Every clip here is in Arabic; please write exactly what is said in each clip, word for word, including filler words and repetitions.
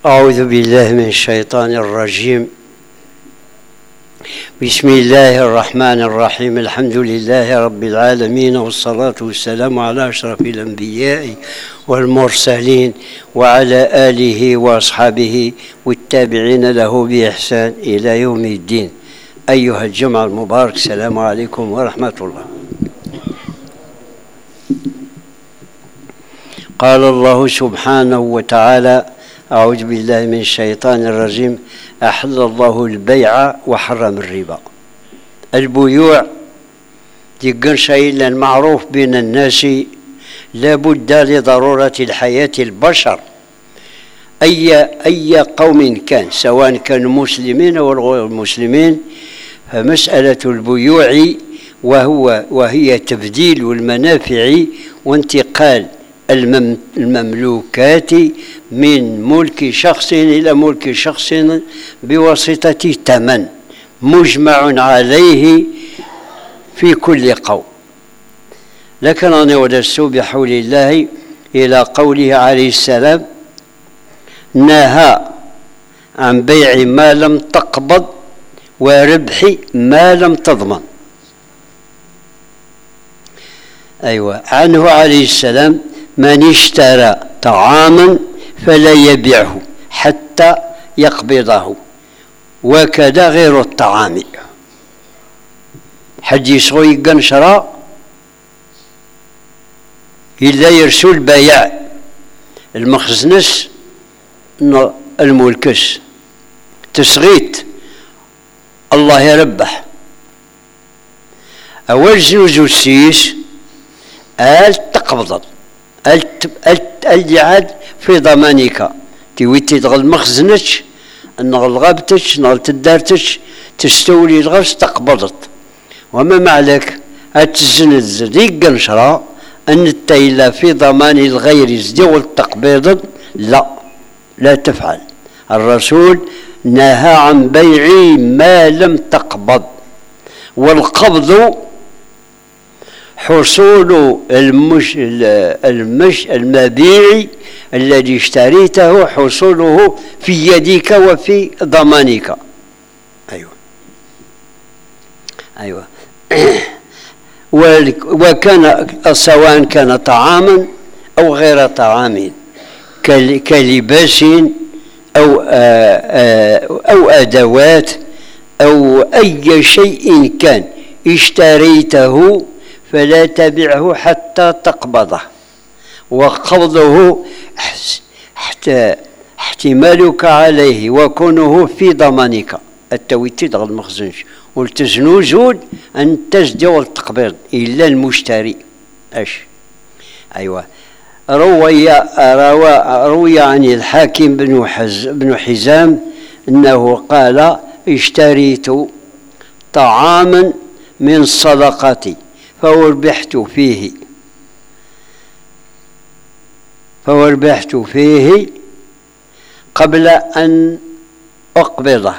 أعوذ بالله من الشيطان الرجيم. بسم الله الرحمن الرحيم. الحمد لله رب العالمين، والصلاة والسلام على أشرف الأنبياء والمرسلين وعلى آله وأصحابه والتابعين له بإحسان إلى يوم الدين. أيها الجمع المبارك، السلام عليكم ورحمة الله. قال الله سبحانه وتعالى: أعوذ بالله من الشيطان الرجيم. أحل الله البيع وحرم الربا. البيوع ديكن شيء المعروف بين الناس، لابد لضرورة الحياة البشر، أي أي قوم كان، سواء كانوا مسلمين أو غير مسلمين، فمسألة البيوع وهو وهي تبديل المنافع وانتقال المملوكات من ملك شخص إلى ملك شخص بواسطة ثمن مجمع عليه في كل قوم. لكن أنا ودست بحول الله إلى قوله عليه السلام: نهى عن بيع ما لم تقبض وربح ما لم تضمن. أيوة، عنه عليه السلام: من اشترى طعاما فلا يبيعه حتى يقبضه، وكذا غير الطعام. حديث غوي قنشرة إلا يرسل بيع المخزنس الملكس تسغيت الله يربح. أول زوج السيس آل تقبضت الجعاد في ضمانك، تيويتي تغل مخزنتش نغل غابتش نغل تدارتش تستولي الغرس تقبضت. وما معلك أتزند زديق قنشرة أن التيلة في ضمان الغير زديول تقبضت، لا لا تفعل. الرسول نهى عن بيع ما لم تقبض، والقبض حصول المش المش المبيع الذي اشتريته، حصوله في يدك وفي ضمانك. أيوة أيوة وكان سواء كان طعاما أو غير طعام، كلباس أو أو أدوات أو أي شيء كان اشتريته فلا تبعه حتى تقبضه، وقبضه حتى احتمالك عليه وكونه في ضمانك. التويتي دغل المخزنش والتزنو زود أن تزدي والتقبض إلا المشتري. أش أيوة. روي روى روي عن الحاكم بن حز بن حزام أنه قال: اشتريت طعاما من صدقتي فوربحت فيه فوربحت فيه قبل أن أقبضه.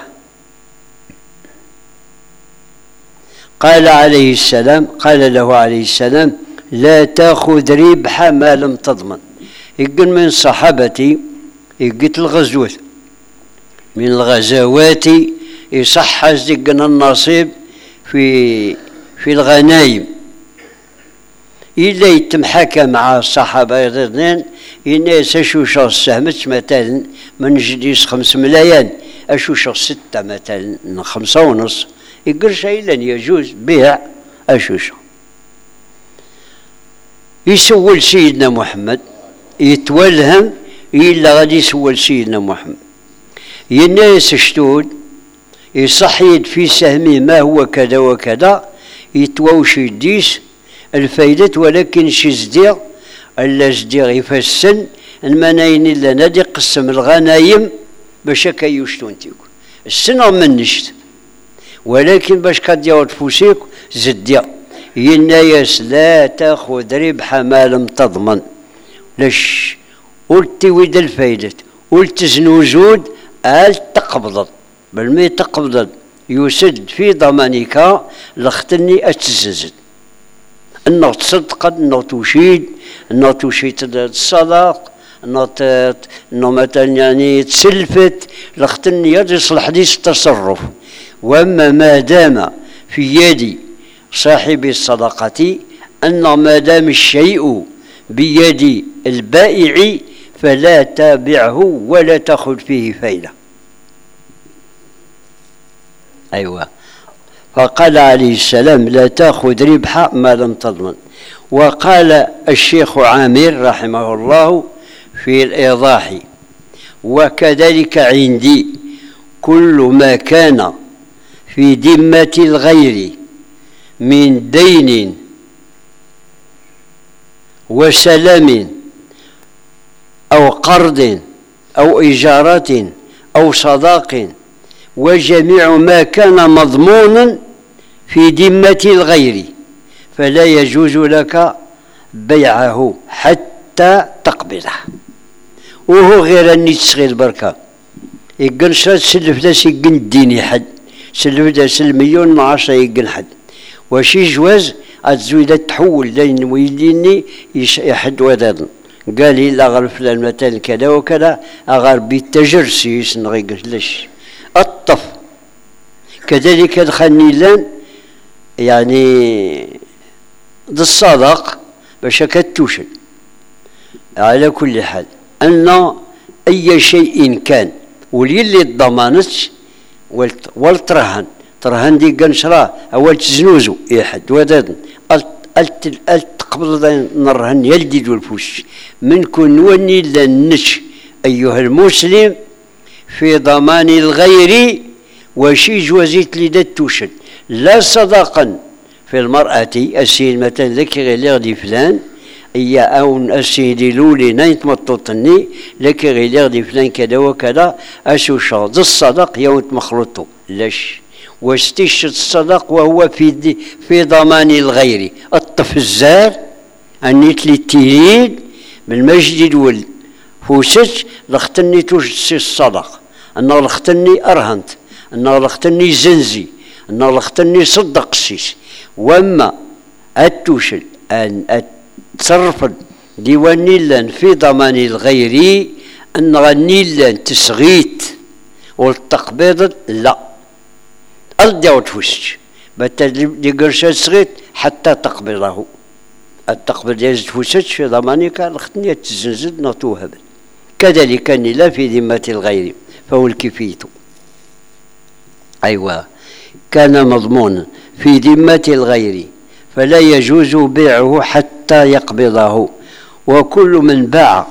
قال عليه السلام قال له عليه السلام: لا تأخذ ربح ما لم تضمن. يقول من صحابتي يقول الغزوة من الغزوات يصح زقنا النصيب في في الغنايم، إلا يتمحكى مع الصحابة اثنين الناس أشوش السهمت مثلا من جديس خمس ملايين، أشوش ستة مثلا خمسة ونص، يقول شيء لن يجوز بيع أشوش. يسول سيدنا محمد يتولهم إلا غادي يسول سيدنا محمد. الناس اشتود يصحيد في سهمي ما هو كذا وكذا، يتووش يديس الفايدة، ولكن شي زدير الا زدير يفسن المناين الا نادي قسم الغنايم باش هكا يشتون تيكون السنة من نشت، ولكن باش كدير تفوسيك زدير. ينايس لا تاخذ ربح ما لم تضمن. لاش ولتويد الفايدة ولتزنو زود آل تقبضت، بل ما تقبضت يسد في ضمانك لختني أتززد. أنه تصدق، أنه تشيد، أنه تشيد الصدق، انه مثلا يعني تسلفت لختني يصلح حديث التصرف. واما ما دام في يد صاحب الصدقه ان ما دام الشيء بيد البائع فلا تابعه ولا تاخذ فيه فائده. ايوه. فقال عليه السلام لا تاخذ ربح ما لم تضمن. وقال الشيخ عامر رحمه الله في الإيضاح وكذلك عندي كل ما كان في ذمة الغير من دين وسلام أو قرض أو إجارة أو صداق وجميع ما كان مضمونا في ذمة الغير فلا يجوز لك بيعه حتى تقبضه. وهو غير أني تسغير بركة يقن شرط سلف لاس يقن الديني حد سلف لاس المليون مع عشرة يقن حد وشي جواز أتزويدة تحول لين ويديني يحد ودادن قال لي لا غير فلان مثلا كذا وكذا أغار بالتجرسي يسنغي قلش الطف. كذلك دخلني لان يعني ذا الصدق باش كتوشل. على كل حال أن أي شيء كان وليلي الضمانتش والترهن ترهن دي قنشرة أول تزنوزو يحد ودادن التقبض نرهن يلدي والفوش من كون وني لنش أيها المسلم في ضمان الغير وشي جوازيت لي توشل لا صداقا في المرأة السيد مثلا ذكي غير غدي فلان هي أون السيد لولي نايت مطوطني لكي غير غدي فلان كذا وكذا أسو شاض الصدق يوم مخلوطه لاش واستشهد الصدق وهو في في ضمان الغير الطفزار أنيت لي التيريد بالمجد والفوسج لختني توجد الصدق أنه لختني أرهنت أنه لختني زنزي أنه لختني صدق السيس. واما التوشل ان تصرف ديوان نيلان في ضمان الغير ان غنيلان تسغيت والتقبيض لا الداو تفوسج بتدي قرشات سغيت حتى تقبضه التقبيض ديال تفوسج في ضمانك لختني تزنزد نطوهب. كذلك لا في ذمة الغير فهو الكفية. أيوة كان مضمونا في ذمة الغير فلا يجوز بيعه حتى يقبضه. وكل من باع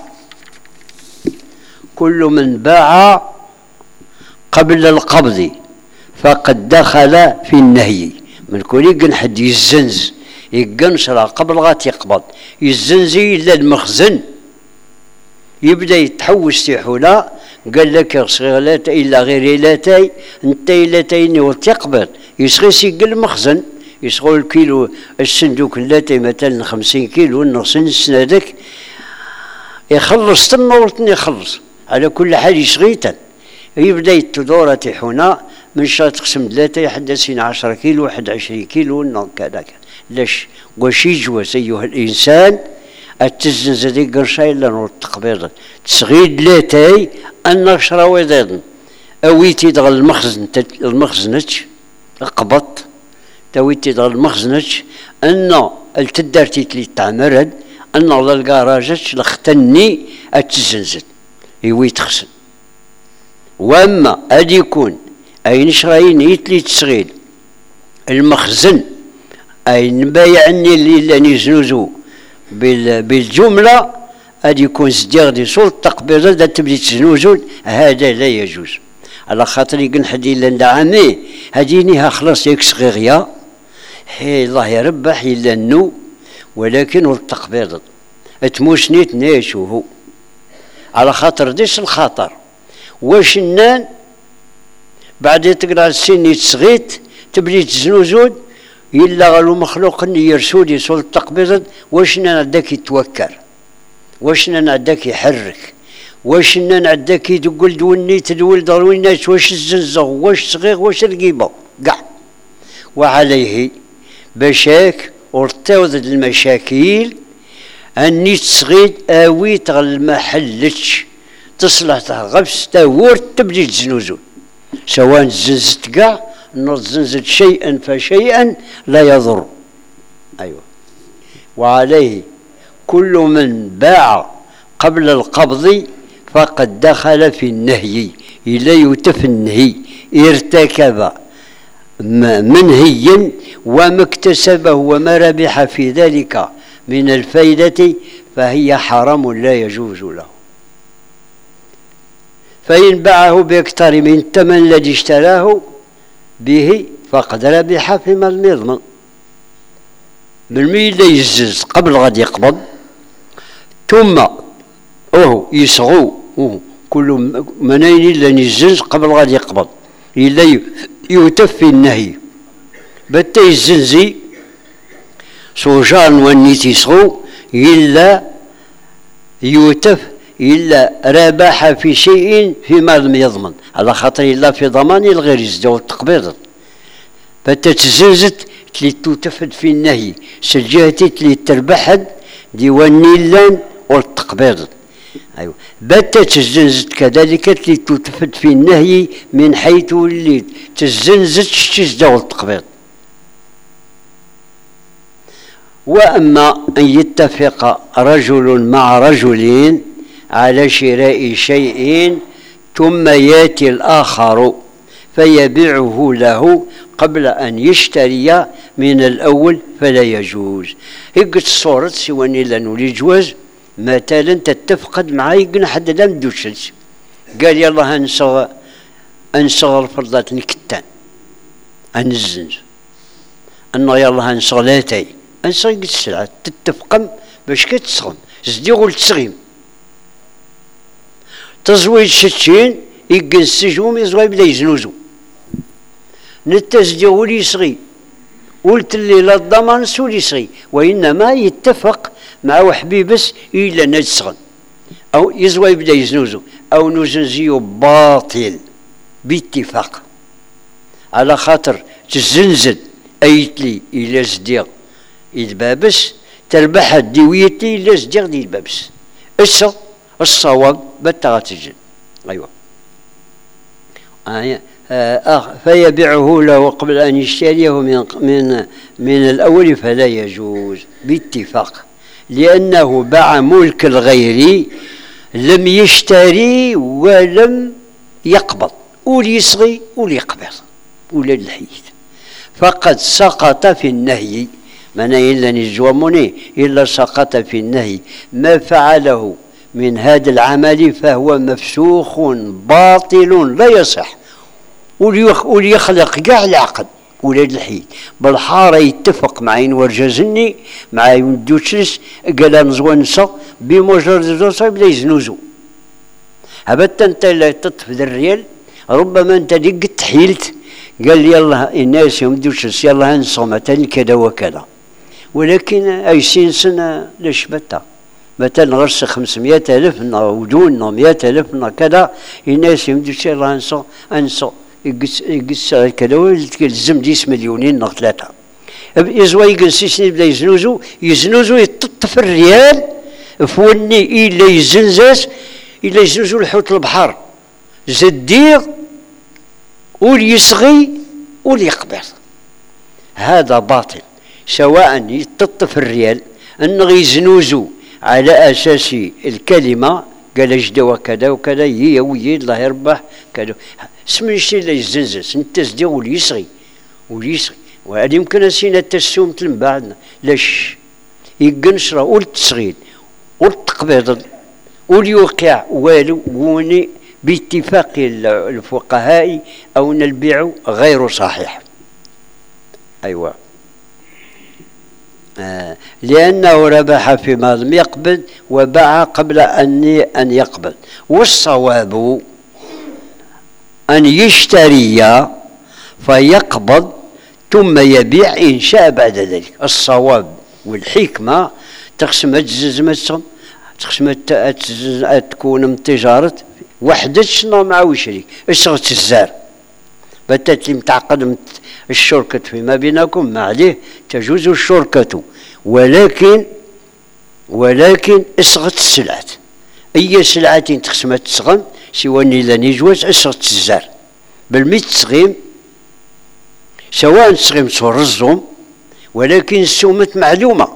كل من باع قبل القبض فقد دخل في النهي. من كل يقن حد يزنز يقن شرع قبل غات يقبض يزنزي إلا المخزن يبدأ يتحوس تيحولا قال لك صغير لا إلا غير لاتاي انت لاتايني وتقبض يسغي سيقل المخزن يسغو الكيلو الصندوق لاتاي مثلا خمسين كيلو نغسن السنادك يخلص تما ولتني يخلص. على كل حال يسغيتا يبدا يتدور تيحونا من شهر تقسم ثلاثة حدثين عشرة كيلو واحد عشرين كيلو كذا لاش وشي جواز أيها الإنسان التزنز دي قرشاي لانو التقبيض تسغيد لاتاي أن شراوي ضيضن أويتي دغل المخزن المخزنتش قبط تويتي دغل المخزنتش أن التدارتي تلي تعمرد أن على الكراجتش لختني التزنزد يوي تخسن. واما ادي يكون اين شراين يتلي تسغيل المخزن اين بايعني اللي لاني زنوزو بالجمله ادي يكون سديغدي سول تقبيض دا تبدي تزنوزو هذا لا يجوز. على خاطر يقن حدي لان عامي هدينيها خلاص ياك صغيغيا حي الله يربح الا النو ولكن والتقبيض تموسني تناشوه على خاطر ديش الخطر واش النان بعد تقرا السن يتسغيت تبلي تزنوزود إلا غالو مخلوق يرسود يسول التقبيض واش نان عداك يتوكر واش نان عداك يحرك واش نان عداك يدقل دوني تدول درويناش واش الزنزغ واش صغير واش رقيبه كاع. وعليه بشاك ورتوض المشاكل أني تصغيد أويت غل ما حلتش تصلح تغفس تاور تبدي تزنوزو سواء زنزت كاع نرد زنزت شيئا فشيئا لا يضر. أيوة. وعليه كل من باع قبل القبض فقد دخل في النهي إلى يتف النهي ارتكب منهيا وما اكتسبه وما ربح في ذلك من الفائدة فهي حرام لا يجوز له. فإن باعه بأكثر من الثمن الذي اشتراه به فقد ربح فيما لم يضمن. بالمية لا يزز قبل غادي يقبض ثم اوه يصغو أوه كل منين الا يزز قبل غادي يقبض الا يوتف في النهي بتا يزنزي سوجان ونيت يصغو الا يوتف الا ربح في شيء فيما لم يضمن على خاطر الا في ضمان الغير يزدو التقبيض بتا تزنزت تلي توتفد في النهي سجهتي تلي تربحد ديوان نيلان والتقبيض. أيوة. بات تزنزت كذلك تلي توتفد في النهي من حيث اللي تزنزت تزدا والتقبيض. وأما أن يتفق رجل مع رجل على شراء شيء ثم يأتي الآخر فيبيعه له قبل أن يشتري من الأول فلا يجوز. هيك الصورة سواني لأنه لجواز مثلا تتفقد معاي قلنا حد لا مدوشلش قال يلا هنصغ انصغر فرضات الكتان هنزنج انه يلا هنصغ لاتاي انصغ السلعة تتفقم باش كتصغم زدي غول تسغيم تزويد شتشين يقن السجوم يزوي بلا يزنوزو نتزدي غول يصغي قلت اللي لا الضمان سولي يصغي وإنما يتفق مع وحبيبس إلا نتسغن أو يزوي بدا يزنوزو أو نزنزيو باطل باتفاق على خاطر تزنزل أيتلي إلا زديغ يدبابس تربح الديويتي إلا زديغ دي البابس الص الصواب بتغتجن. أيوة. آه آه فيبيعه له قبل أن يشتريه من من من الأول فلا يجوز باتفاق لأنه باع ملك الغير لم يشتري ولم يقبض وليصغي وليقبض ولا الحيث فقد سقط في النهي من إلا نجومني إلا سقط في النهي ما فعله من هذا العمل فهو مفسوخ باطل لا يصح وليخلق كاع العقد ولاد الحيد بالحارة يتفق مع ورجازني مع يمدوتشلس قال نزوانسا بمجرد زوصا بلا يزنوزو هبت انت لا تطفي الريال ربما انت ديك تحيلت قال يلا الناس يمدوتشلس يلا هنصو مثلا كذا وكذا ولكن اي سين سنة ليش بتا مثلا غرس خمسمية ألف وجون مئة ألف كذا الناس يمدوتشلس يلا هنصو هنصو يقص يقص كذا يلزم ديس مليونين نغ ثلاثة يزوى يقص سنين بلا يزنوزو يزنوزو يطف الريال فوني إلا يزنزاس إلا يزنوزو الحوت البحر زدير وليصغي وليقبض هذا باطل سواء يطف الريال أنه يزنوزو على أساس الكلمة قال جدا وكذا وكذا هي ويا الله يربح كذا اسم الشيء اللي يزنزس انت زدي وليصغي وليصغي وهذا يمكن اسينا التسوم من بعدنا لاش يقنشرا والتصغير والتقبيض واليوقع والو وني باتفاق الفقهاء او ان البيع غير صحيح. ايوه. آه لأنه ربح فيما لم يقبض وباع قبل أن أن يقبض والصواب أن يشتري فيقبض ثم يبيع إن شاء بعد ذلك. الصواب والحكمة تقسم تززم تقسم تكون من تجارة وحدة شنو مع وشريك الشغل الزار بتاتي متعقد الشركة فيما بينكم ما عليه تجوز الشركة ولكن ولكن اصغت السلعات، اي سلعة تخصم تسغم سوى إلا نيجواز اصغت الزار بالميت تسغيم، سواء تسغيم صور الزوم ولكن السومة معلومة،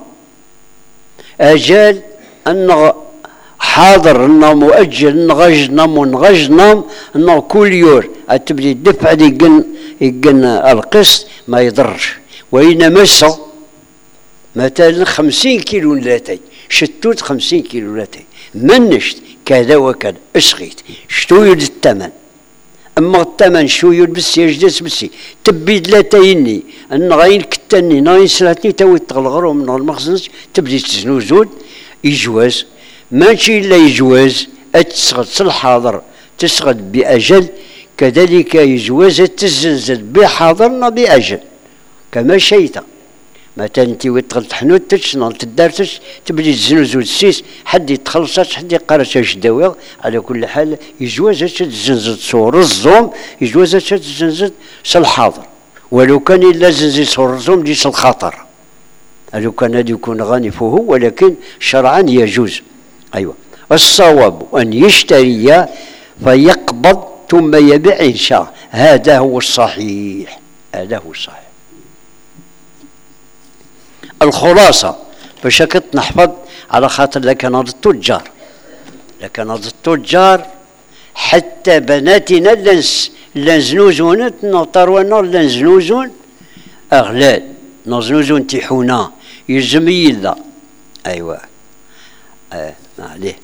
أجال أن حاضر أن مؤجل أن غجنم ونغجنم أن كل يور أتبدي دفع يقن يقن القسط ما يضرش، وإنما سا مثلا خمسين كيلو لاتي شتوت خمسين كيلو لاتي منشت كذا وكذا اشغيت شتو يد الثمن، أما الثمن شو يلبس يجلس بسي تبيد لاتيني أن غاين كتاني ناين سلاتني توي تغلغرو من المخزن تبدي تزنو زود يجواز ماشي إلا يجواز أتسغد الحاضر تسغد بأجل، كذلك يجواز تزنزل بحاضرنا بأجل كما شيتا مثلا انت ويتغل تحنوت تشنال تدارتش تبدي تزنو زود سيس حد يتخلصش حد يقرش اش داويغ، على كل حال يجواز تزنزل صور الزوم يجواز تزنزل الحاضر، ولو كان الا زنزل صور الزوم ديس الخطر لو كان هذا يكون غني فوه، ولكن شرعا يجوز. ايوه الصواب ان يشتري فيقبض ثم يبيع ان شاء، هذا هو الصحيح، هذا هو الصحيح. الخلاصة باش كنت نحفظ على خاطر لكن هذا التجار لكن هذا التجار حتى بناتنا لنس لنزنوزون نطرونا لنزنوزون أغلال نزنوزون تيحونا يزميل لا أيوة آه ما عليه.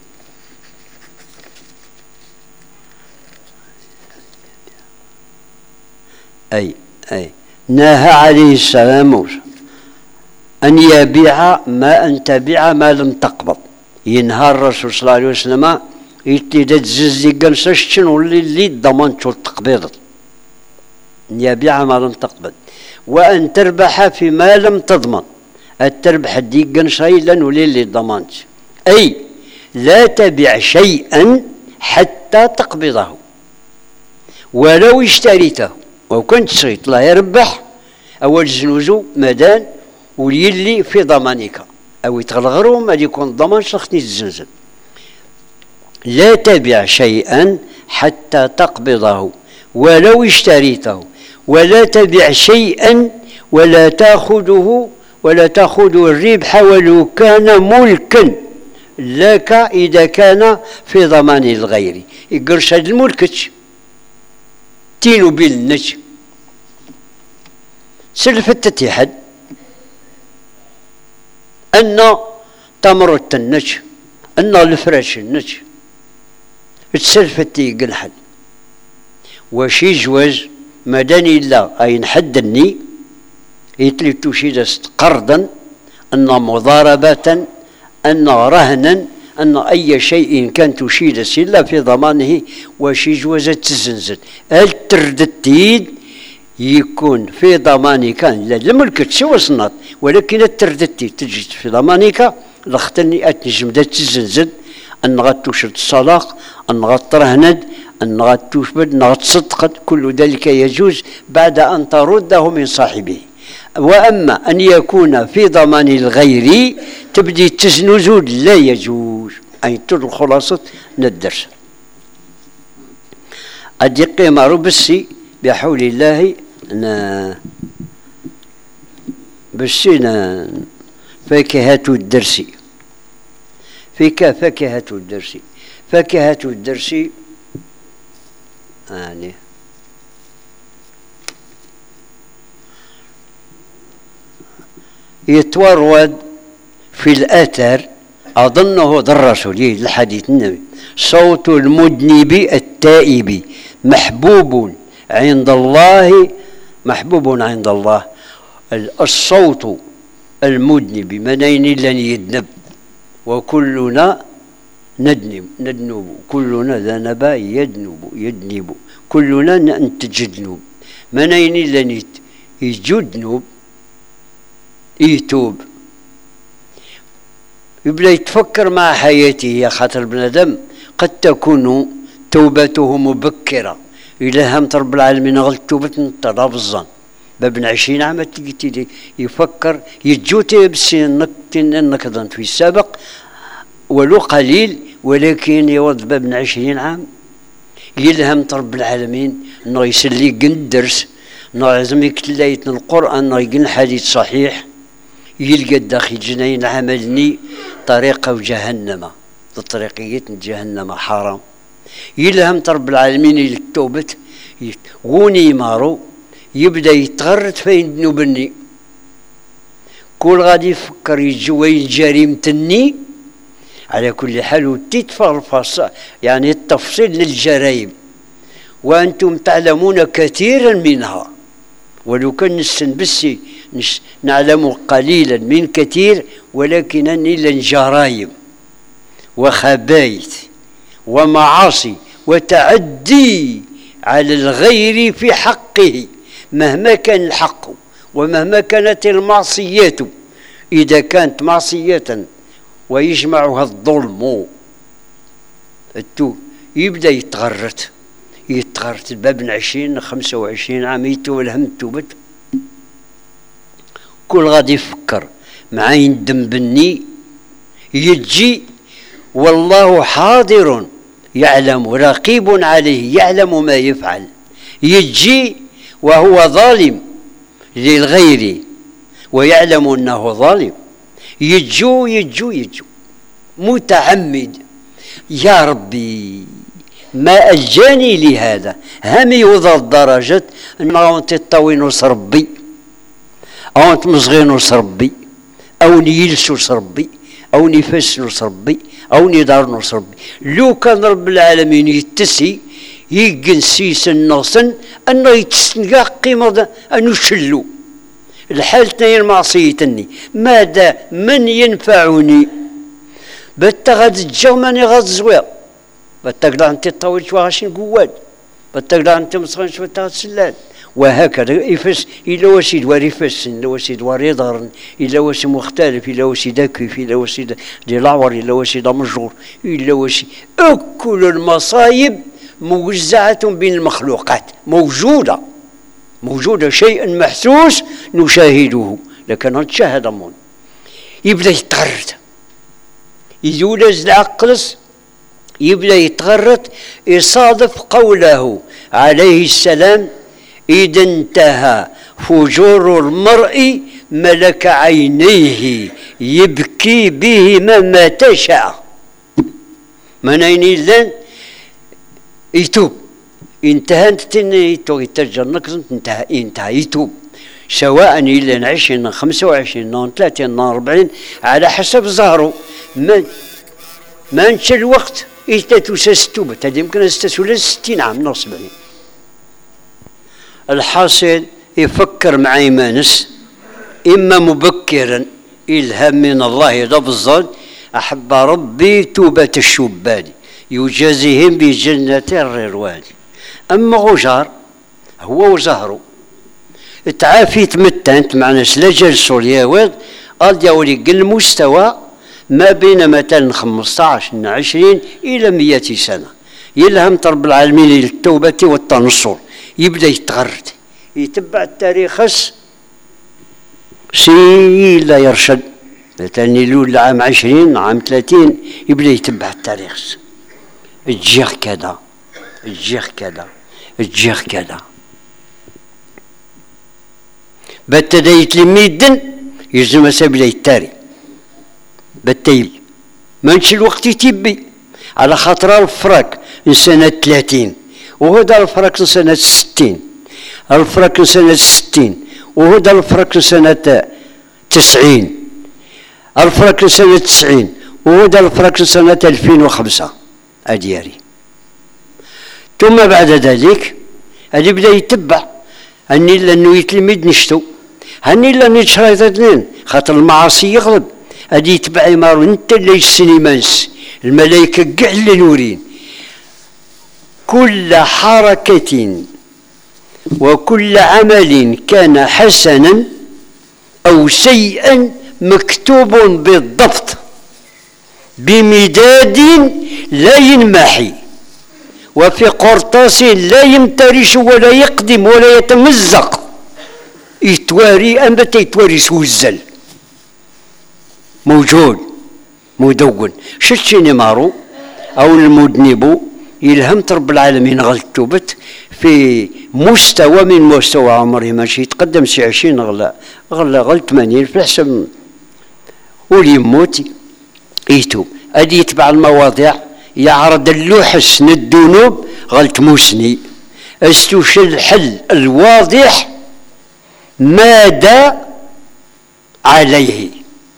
أي أي نهى عليه السلام أن يبيع ما أن تبيع ما لم تقبض، ينهى الرسول صلى الله عليه وسلم يتلي تززي قنصش شنو اللي اللي ضمنت التقبيض، أن يبيع ما لم تقبض، وأن تربح فيما لم تضمن، التربح دي قنصي لأنه اللي ضمنت، أي لا تبيع شيئا حتى تقبضه ولو اشتريته، وكنت شريت لا يربح أول زنوزو مدان وليلي في ضمانك أو يتغلغروا ما يكون ضمان شخصني الزنزل. لا تبيع شيئا حتى تقبضه ولو اشتريته، ولا تبيع شيئا ولا تأخذه ولا تأخذ الربح ولو كان ملكا لك إذا كان في ضمان الغير. يقرش هذا الملكتش تينو بالنج سلف التتحد أن تمر النج أن الفراش النج تسلفتي قنحل وشي جواز مداني لا أين حدني يتلي تشيد قرضا أن مضاربة أن رهنا أن أي شيء كان تشيد إلا في ضمانه وشي جواز تزنزل التردتيد يكون في ضمانك لا الملك تسوى صنات، ولكن التردتي تجي في ضمانك لختني أتنجم دا تزنزل أن غتوشد الصلاق أن غترهند أن غتوشبد أن غتصدقد، كل ذلك يجوز بعد أن ترده من صاحبه. وأما أن يكون في ضمان الغير تبدي تزنزود لا يجوز. أي تر خلاصة الدرس أدي قيمة ربسي بحول الله نا بسينا فاكهة الدرس فيك فاكهة الدرس فاكهة الدرس يعني يتورد في الأثر أظنه ذا الرسول الحديث النبي صوت المذنب التائب محبوب عند الله محبوب عند الله. الصوت المذنب منين لن يذنب وكلنا ندنب ندنب كلنا ذنب يذنب يذنب كلنا ننتج ذنوب منين لن يجذنب يتوب يبدأ يتفكر مع حياته يا خاطر بنادم قد تكون توبته مبكرة إلى همت رب العالمين غلط توبة نطلع بالظن بابن عشرين عام يفكر يجوتي بالسن نكضن في السابق ولو قليل، ولكن يوض بابن عشرين عام يلهم رب العالمين انه يسلي الدرس، انه لازم يكتلايت القران، انه يقن حديث صحيح، يلقى داخل جنين عملني طريقه جهنم، طريقيه جهنم حرام. يلهم رب العالمين التوبه غوني مارو يبدا يتغرد فين نبني كل غادي يفكر يجوي جريمه الني. على كل حال وتتفرفص يعني التفصيل للجرائم، وأنتم تعلمون كثيرا منها، ولو كان نستنبسي نعلم قليلا من كثير، ولكنني لن جرائم وخبائث ومعاصي وتعدي على الغير في حقه مهما كان الحق ومهما كانت المعصيات. إذا كانت معصية ويجمعها الظلم التو يبدا يتغرت يتغرت بابن عشرين خمسة وعشرين عام يتولهم التوبت. كل غادي يفكر مع يندم بني يجي والله حاضر يعلم رقيب عليه يعلم ما يفعل، يجي وهو ظالم للغير ويعلم انه ظالم، يجو يجو يجو متعمد. يا ربي ما ألجاني لهذا، هم يوضع الدرجة أنه أنت تطوينوس ربي أو أنت مصغينوس ربي أو نيلسوس ربي أو نفسنوس ربي أو ندارنوس ربي. لو كان رب العالمين يتسي يقنسيس النصن أنه يتسنقا قيمة أنه شلو الحال تنين المعصيتني ماذا من ينفعني بتا غادي تجاو ماني غاد زوير بتا انت طويل شويه غاشي قواد بتا انت مسخن شويه تغسلان وهكذا يفس الا واش يدوار يفسن الا واش يدوار يضرن الا واش مختلف الا واش يدكف الا واش ديال العور الا واش مجور الا واش كل المصايب موزعه بين المخلوقات موجوده موجودة شيء محسوس نشاهده لكن نتشاهد أمون. يبدأ يتغرد يزولز العقلس يبدأ يتغرد يصادف قوله عليه السلام إذا انتهى فجور المرء ملك عينيه يبكي بهما ما تشاء. من أين إذن يتوب انتهى يتوب يترجم نقص انتهى انتهى يتوب سواء إلى عشرين خمسة وعشرين ثلاثين أربعين على حسب ظهره. ما ما انتشى الوقت يتتوسس توبة هذه يمكن استسول ستين عام نص سبعين. الحاصل يفكر مع إيمانس إما مبكرا إلهام من الله ضب الظن أحب ربي توبة الشبان يجازيهم بجنة الرضوان. أما غجار هو وزهره تعافي تمتنت معنا لا جلسوا الياوض قال يولي المستوى ما بين مثلا خمسطاش عشرين إلى مئة سنة يلهم رب العالمين للتوبة والتنصر. يبدأ يتغرد يتبع التاريخ سي لا يرشد مثلا يلول عام عشرين عام ثلاثين يبدأ يتبع التاريخ الجيخ كذا الجيخ كذا الجيخ كذا بتدا يتلميدن يلزم سبيل التاري بتيل مانش الوقت يتبي على خاطر الفراك سنة ثلاثين وهذا الفراك سنة ستين الفراك سنة ستين وهذا الفراك سنة تسعين الفراك سنة تسعين وهذا الفراك سنة ألفين وخمسة أدياري. ثم بعد ذلك هذا يبدا يتبع هني لانه يتلميذ نشتو هني لانه يتشريط اثنين خاطر المعاصي يغلب هذه يتبع يمارو انت اللي السينمانس الملائكه كاع اللي نورين. كل حركه وكل عمل كان حسنا او سيئا مكتوب بالضبط بمداد لا ينمحي وفي قرطاس لا يمترش ولا يقدم ولا يتمزق. يتواري أما يتواري سوزل موجود مدون شتشيني مارو أو المذنب يلهمت رب العالمين غلتوبت في مستوى من مستوى عمره ماشي يتقدم شي عشرين غلا غلا غل ثمانين في الحسن ولي يموت يتوب أدي يتبع المواضيع يعرض اللوحس الذنوب غلت موسني استوش الحل الواضح ماذا عليه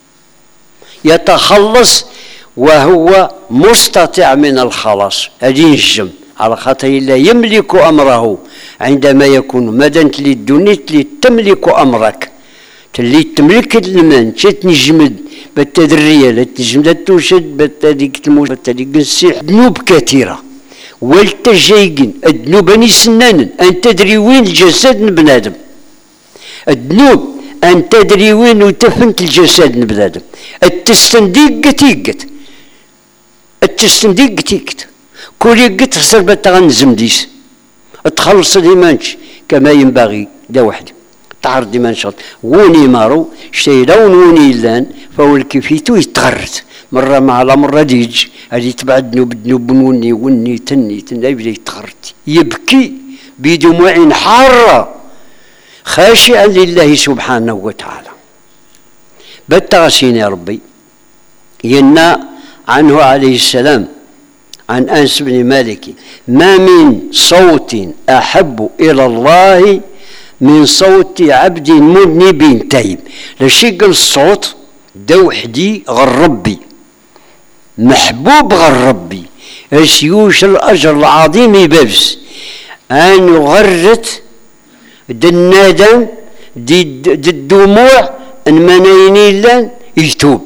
يتخلص وهو مستطيع من الخلاص هذه الجم على خاطر لا يملك أمره عندما يكون ماذا تلي الدنيا تلي تملك أمرك تلي تملك المن تنجمد بالتدرية لا تنجمد توشد بالتديك تموت بالتديك السيح ذنوب كثيرة والتجيجن الذنوب أني سنان أن تدري وين الجسد بنادم الذنوب أن تدري وين وتفنت الجسد بنادم التستنديق تيقت التستنديق تيقت كل قت خسر بتغنزم ديس تخلص ديمانش كما ينبغي دا وحدي تعرض ديمانشات وني مارو شي لون وني لان فهو الكفيتو يتغرت مرة مع مرة ديج هذه يتبع الذنوب الذنوب وني وني تني تني يبدا يتغرت يبكي بدموع حارة خاشعا لله سبحانه وتعالى بالتغسين يا ربي ينا عنه عليه السلام عن أنس بن مالك ما من صوت أحب إلى الله من صوت عبد مذنب تائب لشيق الصوت دا وحدي غير ربي محبوب غير ربي اسيوش الأجر العظيم يبابس أن يغرت دي الندم دي, دي الدموع المناينين لان يتوب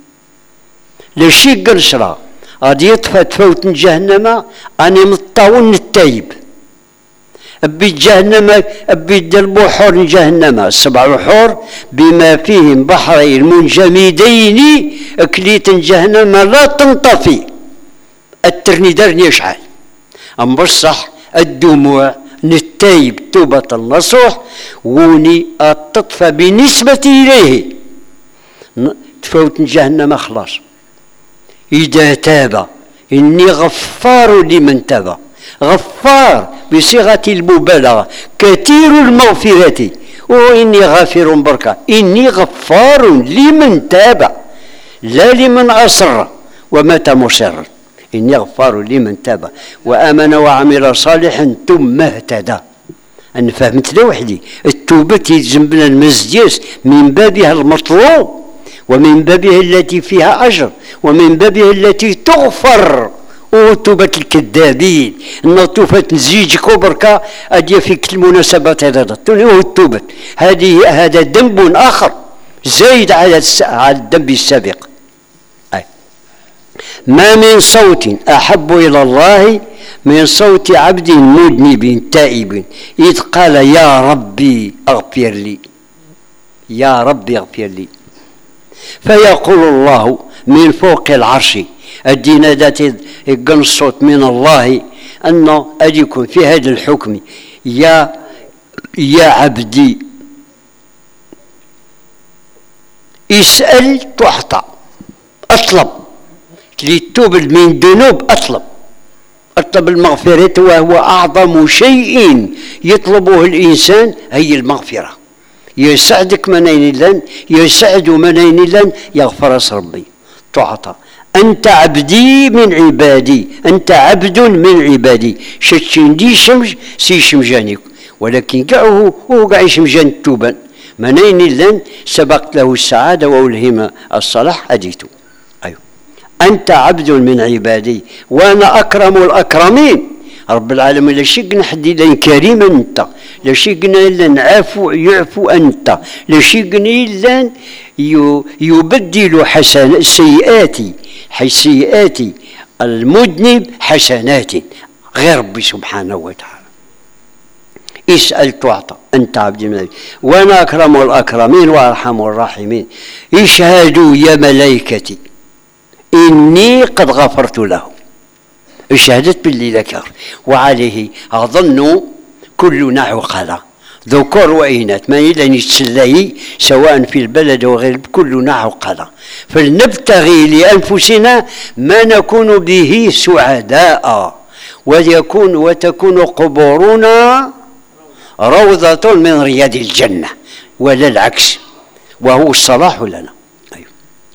لشيق الشرا غادي يطفى تفوت جهنم أنا مطاون التايب أبي جهنم أبي البحور جهنم السبع بحور بما فيهم بحرين منجمدين أكليت جهنم لا تنطفي الترني درني يشعل أم بصح الدموع نتايب توبة النصوح وني التطفى بالنسبة إليه تفوت جهنم خلاص إذا تاب إني غفار لمن تاب غفار بصيغة المبالغة كثير المغفرة وإني غافر بركة إني غفار لمن تاب لا لمن أصر ومات مصر إني غفار لمن تاب وآمن وعمل صالحا ثم اهتدى أنا فهمت لوحدي التوبة يلزمنا المزديس من بابها المطلوب ومن بابها التي فيها أجر ومن بابها التي تغفر وتوبة الكذابين النطوفة نزيج كوبركا أدي فيك المناسبات هذا التوبة هذه هذا ذنب آخر زايد على على الذنب السابق أي. ما من صوت أحب إلى الله من صوت عبد مذنب تائب إذ قال يا ربي اغفر لي يا ربي اغفر لي فيقول الله من فوق العرش الدين ذات يقن الصوت من الله أنه أديكم في هذا الحكم يا يا عبدي اسأل تعطى اطلب لتوب من ذنوب اطلب اطلب المغفرة وهو أعظم شيء يطلبه الإنسان هي المغفرة يسعدك منين لن يسعد منين لن يغفر ربي تعطى أنت عبدي من عبادي أنت عبد من عبادي شتشين دي شمج سي شمجانيك ولكن قعه هو قاع شمجان التوبان منين لن سبقت له السعادة وألهم الصلاح أديته أيوه أنت عبد من عبادي وأنا أكرم الأكرمين رب العالمين لا شيء نحدي لن كريما أنت لا شيء لن عفو يعفو أنت لا شيء لن يبدل حسن سيئاتي حي سيئاتي المذنب حسنات غير ربي سبحانه وتعالى اسأل تعطى أنت عبد من وأنا أكرم الأكرمين وأرحم الراحمين اشهدوا يا ملائكتي إني قد غفرت له شهدت باللي ذكر وعليه أظن كلنا عقلاء ذكور وإناث ما إلا نتسلي سواء في البلد وغير كلنا عقلاء، فلنبتغي لأنفسنا ما نكون به سعداء، ويكون وتكون قبورنا روضة من رياض الجنة، ولا العكس، وهو الصلاح لنا. أيوه.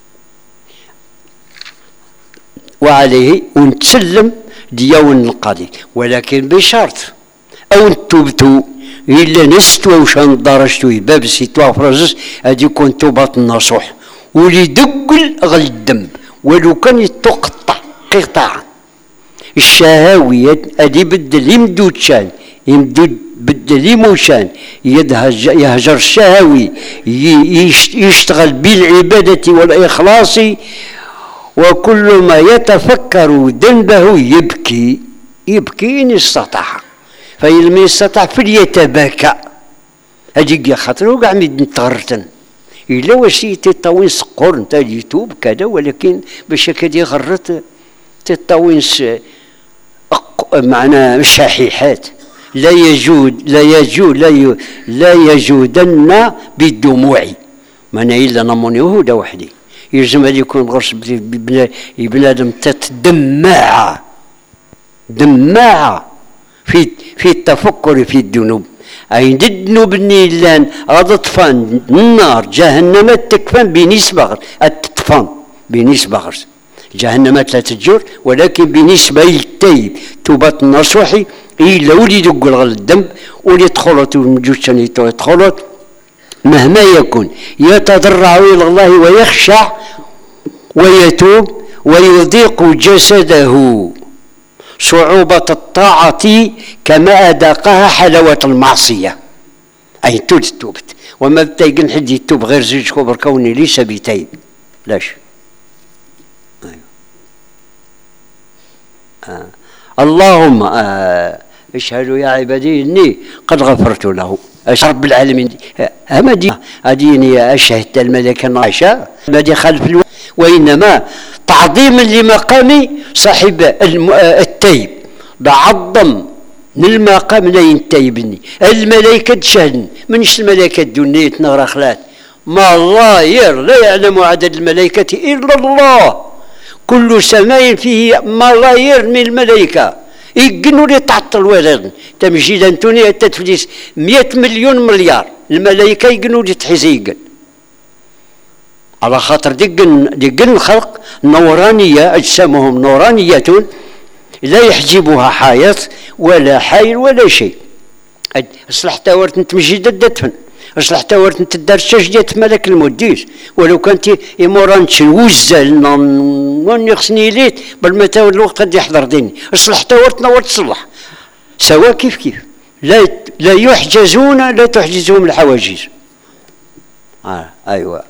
وعليه ونتسلم ديون القضية، ولكن بشرط أو تبتوا إلا نستوى وشان درجتو باب ستوى فرزس هادي يكون توبة النصوح ولي دقل غل الدم ولو كان يتقطع قطعا. الشهاوية هادي بدل يمدود شان يمدود بدل يموشان يهجر الشهوي يشتغل بالعبادة والإخلاص، وكل ما يتفكر ذنبه يبكي يبكي إن استطاع، فإن لم يستطع فليتباكى. هذيك خاطر وكاع ميد نتغرتن إلا واش تطاوين سقور نتا اليوتيوب كذا، ولكن باش هكا غرت تطاوين معنا شحيحات لا يجود لا يجود لا, ي... لا يجودن بالدموع، معناها إلا نموني هدى وحدي يلزم أن يكون غرس بنادم تتدمع دماعة في في التفكر في الذنوب. أي الذنوب النيلان غادا طفان النار جهنم تكفن بنسبة التطفان بنسبة غرس جهنم ثلاثة جور، ولكن بالنسبة للتيب توبة النصوحي إلا ولي يدق الذنب ولي تخلط ومجوش يدخلط مهما يكون يتضرع إلى الله ويخشع ويتوب ويضيق جسده صعوبة الطاعة كما أذاقها حلاوة المعصية. أي توب توبت وما بتايقن حد يتوب غير زوج كبر كوني ليس بتايب لاش. أيوه. آه. اللهم آه. اشهدوا يا عبادي إني قد غفرت له. رب العالمين همدي أديني أشهد الملك النعشاء بدي خلف الو... وإنما تعظيما لمقام صاحب التيب بعظم للمقام لا ينتيبني. الملائكة تشهدن منش الملائكة الدنيا نغرى خلات ما الله ير لا يعلم عدد الملائكة إلا الله، كل سماء فيه ما الله ير من الملائكة يقنوا لي تعطل ولد تمشي لانتوني تتفليس مئة مليون مليار الملائكة يقنوا لي تحزيقن على خاطر دقن دقن الخلق نورانية أجسامهم نورانية لا يحجبها حائط ولا حائل ولا شيء. اصلح تاورت انت مشي ددتفن اصلح تاورت انت دار شجدت ملك المدير ولو كنت امورانتش وزل نون خصني ليت بل ما تاول الوقت غادي يحضر ديني اصلح تاورت نور تصلح سواء كيف كيف لا لا يحجزون لا تحجزهم الحواجز. آه ايوه.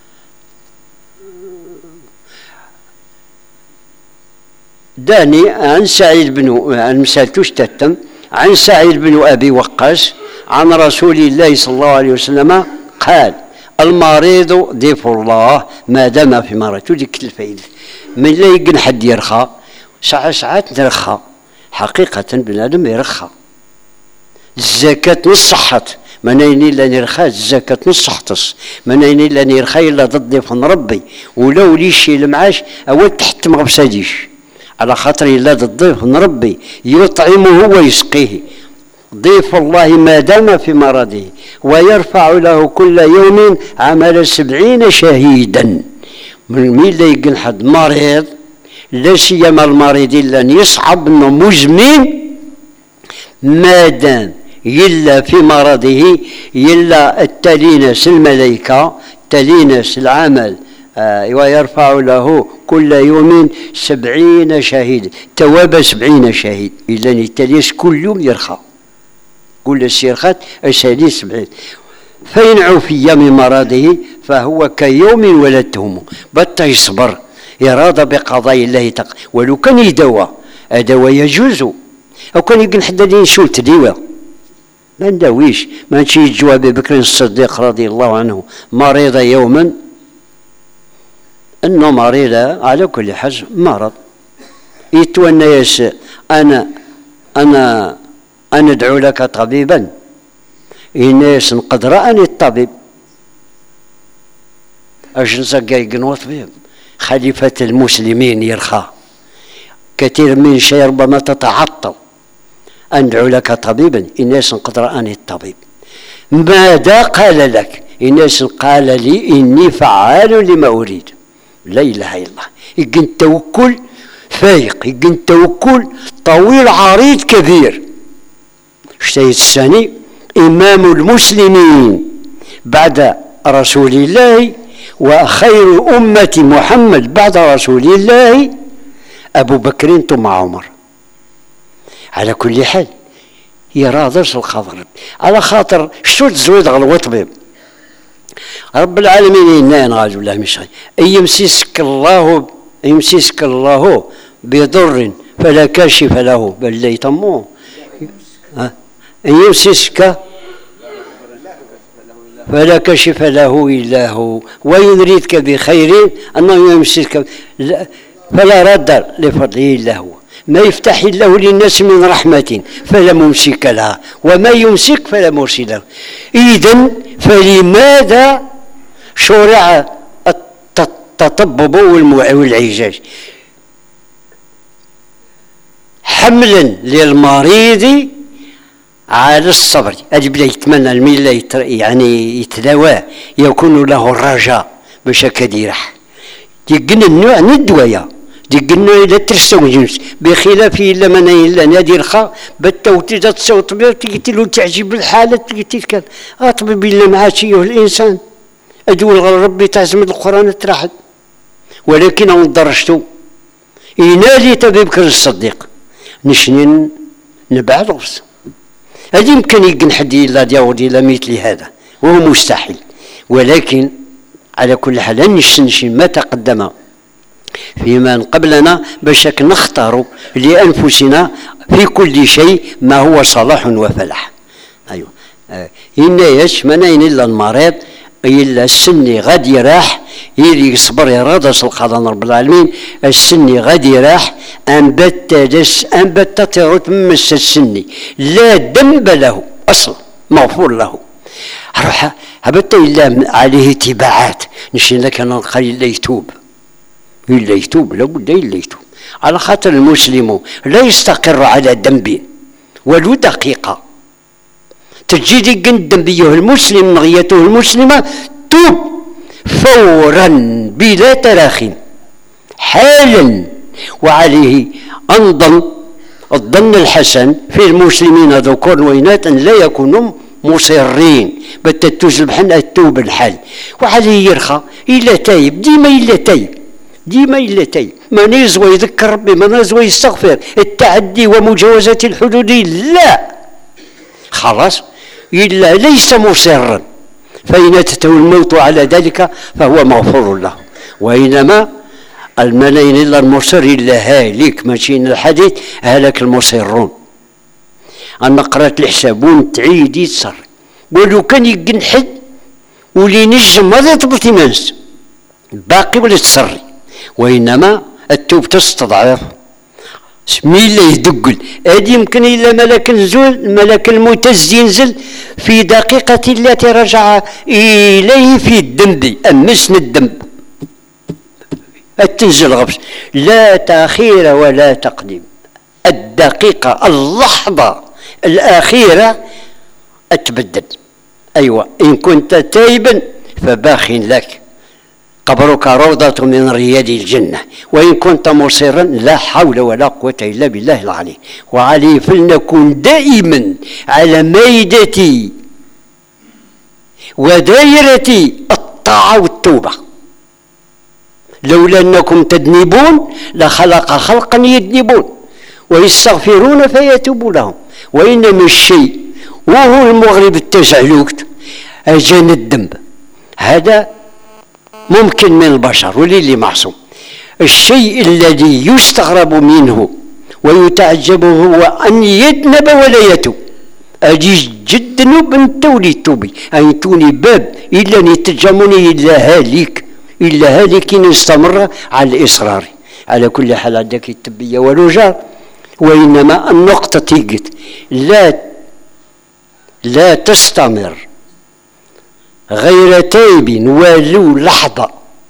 داني عن سعيد بن عن مسالتوش تتم عن سعيد بن ابي وقاص عن رسول الله صلى الله عليه وسلم قال المريض ضيف الله ما دام في مرضه. ديك الفايده من لا يقن حد يرخى ساعات ساعات نرخى حقيقه بنادم يرخى. الزكاه نصحت ما نيني الا نرخى الزكاه نصحتس ما نيني الا نرخى الا ضد ضيف ربي ولو ليش المعاش او تحت ما بساديش على خاطر الا الضيف ربي يطعمه ويسقيه. ضيف الله ما دام في مرضه ويرفع له كل يوم عمل سبعين شهيدا. من مين لا يقن حد مريض لا سيما المريض الا يصعب انه مزمن ما دام يلا في مرضه يلا التلينس الملائكه تلينس العمل آه ويرفع له كل يوم سبعين شهيد تواب سبعين شهيد إلا نتليس كل يوم يرخى كل السيرخات أسالي سبعين. فإن عفي من مرضه فهو كيوم ولدته بطا يصبر إرادة بقضاء الله تق ولو كان يدوى أدوى يجوز أو كان يقول حدا شلت ديوى ما نداويش ما نشي جواب بكر الصديق رضي الله عنه مريض يوما انه مريض على كل حال مرض يتونى يس انا انا انا ادعو لك طبيبا الناس نقدر أني الطبيب أش نزقاي قنوط بهم خليفة المسلمين يرخى كثير من شيء ربما تتعطل أندعو لك طبيبا الناس نقدر أني الطبيب ماذا قال لك الناس قال لي إني فعال لما أريد لا إله إلا الله يقن التوكل فايق يقن التوكل طويل عريض كبير الشيء الثاني إمام المسلمين بعد رسول الله وخير أمة محمد بعد رسول الله أبو بكر ثم عمر على كل حال يرادرس الخضر على خاطر شو تزويد غلوة طبيب رب العالمين إنا نغاز بالله مش يمسسك الله يمسسك الله بضر فلا كاشف له بل ليتموه يمسسك فلا كشف له إلا هو وإن يريدك بخير أنه يمسسك فلا رد لفضله إلا هو ما يفتح الله للناس من رحمة فلا ممسك لها وما يمسك فلا مرسل له إذن فلماذا شرع التطبب والعلاج حملا للمريض على الصبر أجب يتمنى الميل يعني يتداوى يكون له الرجاء باش كديرح يقن النوع ندوية يقن إلى ترسو جنس بخلاف إلا من إلا نادي الخا بالتوتي تصوت بيه تقتلو تعجب الحالة تقتل أطبب إلا معاشيه الإنسان أدول ربي تعزم القرآن تراحد ولكن أنا درجتو ينادي طبيب الصديق نشنين نبعد غرس هذا يمكن يقن حد إلا ديود إلى مثل هذا وهو مستحيل ولكن على كل حال نشنشي ما تقدم فيما قبلنا باش نختار لأنفسنا في كل شيء ما هو صلاح وفلاح. أيوة آه. إن يش منين إلا المريض إلا السني غادي راح يلي يصبر يراد القضاء رب العالمين السني غادي راح أنبت دس أنبت تطيرت مس السني لا ذنب له أصلا مغفور له روح هبت إلا عليه تبعات نشين لك أنا نخلي إلا يتوب إلا يتوب لابد إلا يتوب على خاطر المسلم لا يستقر على ذنب ولو دقيقة تجيدي قند ذنبيه المسلم نغيته المسلمة توب فورا بلا تراخي حالا وعليه أنظم الظن الحسن في المسلمين ذكور وإناث لا يكونوا مصرين بتتوجب حنا التوب الحال وعليه يرخى إلا تايب ديما إلا تايب ديما إلا تايب ما نزوى يذكر ربي ما نزوى يستغفر التعدي ومجاوزة الحدود لا خلاص إلا ليس مصرا فإن أتته الموت على ذلك فهو مغفور له وإنما الملايين إلا المصر إلا هالك ماشي الحديث هلك المصرون أنا قرأت الحسابون تعيد يتصر ولو كان يقن حد ولي نجم ماذا تبغي منس باقي ولا تصري وإنما التوب تستضعف مين اللي يدقل هذه يمكن إلا ملك نزول ملك الموت ينزل في دقيقة التي رجع إليه في الذنب أمسن الذنب التنزل غبس لا تأخير ولا تقديم الدقيقة اللحظة الأخيرة أتبدل أيوة إن كنت تائبا فباخ لك قبرك روضة من رياض الجنة وإن كنت مصرا لا حول ولا قوة إلا بالله العلي وعليه فلنكن دائما على ميدة ودائرة الطاعة والتوبة لولا أنكم تذنبون لخلق خلقا يذنبون ويستغفرون فيتوب لهم وإنما الشيء وهو المغرب التزعلوكت أجان الذنب هذا ممكن من البشر وللي معصوم الشيء الذي يستغرب منه ويتعجب هو أن يذنب ولا يتوب أجي جد نوب أنت ولي توبي أن توني باب إلا نتجمني إلا هالك إلا هالك نستمر على الإصرار على كل حال عندك التبية والرجاء وإنما النقطة تيجت لا لا تستمر غير تايب والو لحظة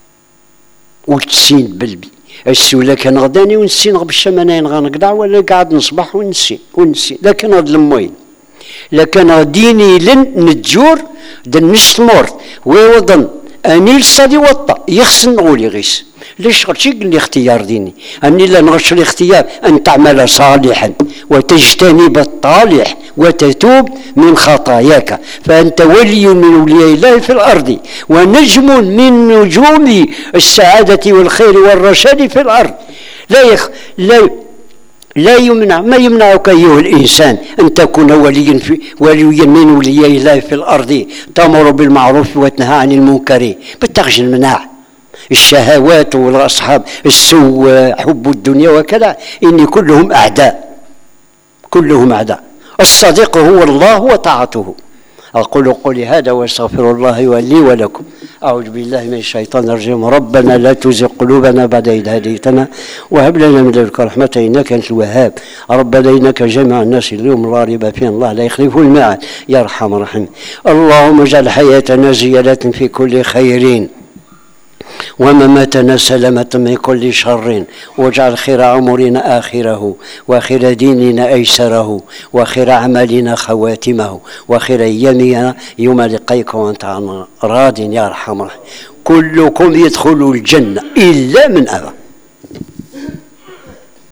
وتسين بلبي السؤال كان غداني ونسين بالشمانين غنقطع ولا قاعد نصبح ونسي ونسي لكن هاد الموين لكن غديني لن نتجور دن نستمر ويوضن اني الصدي وطا يخصن نقولي غيس ليش غتشي الاختيار ديني اني لا نغش الاختيار ان تعمل صالحا وتجتنب الطالح وتتوب من خطاياك فانت ولي من اولياء الله في الارض ونجم من نجوم السعاده والخير والرشاد في الارض لا يخ لا لا يمنع ما يمنعك ايها الانسان ان تكون وليا في وليا من اولياء الله في الارض تامر بالمعروف وتنهى عن المنكر بالتغش المناع الشهوات والاصحاب السوء حب الدنيا وكذا اني كلهم اعداء كلهم اعداء الصديق هو الله وطاعته اقول قولي هذا واستغفر الله لي ولكم اعوذ بالله من الشيطان الرجيم ربنا لا تزغ قلوبنا بعد إذ هديتنا وهب لنا من لدنك رحمة انك انت الوهاب ربنا انك جامع الناس اليوم لا ريب فيه الله لا يخلف الميعاد يا ارحم الراحمين اللهم اجعل حياتنا زيادة في كل خير ومماتنا سلامة من كل شر واجعل خير عمرنا آخره وخير ديننا أيسره وخير عملنا خواتمه وخير أيامنا يوم لقيك وأنت عن راض يا أرحم الراحمين كلكم يدخل الجنة إلا من أبى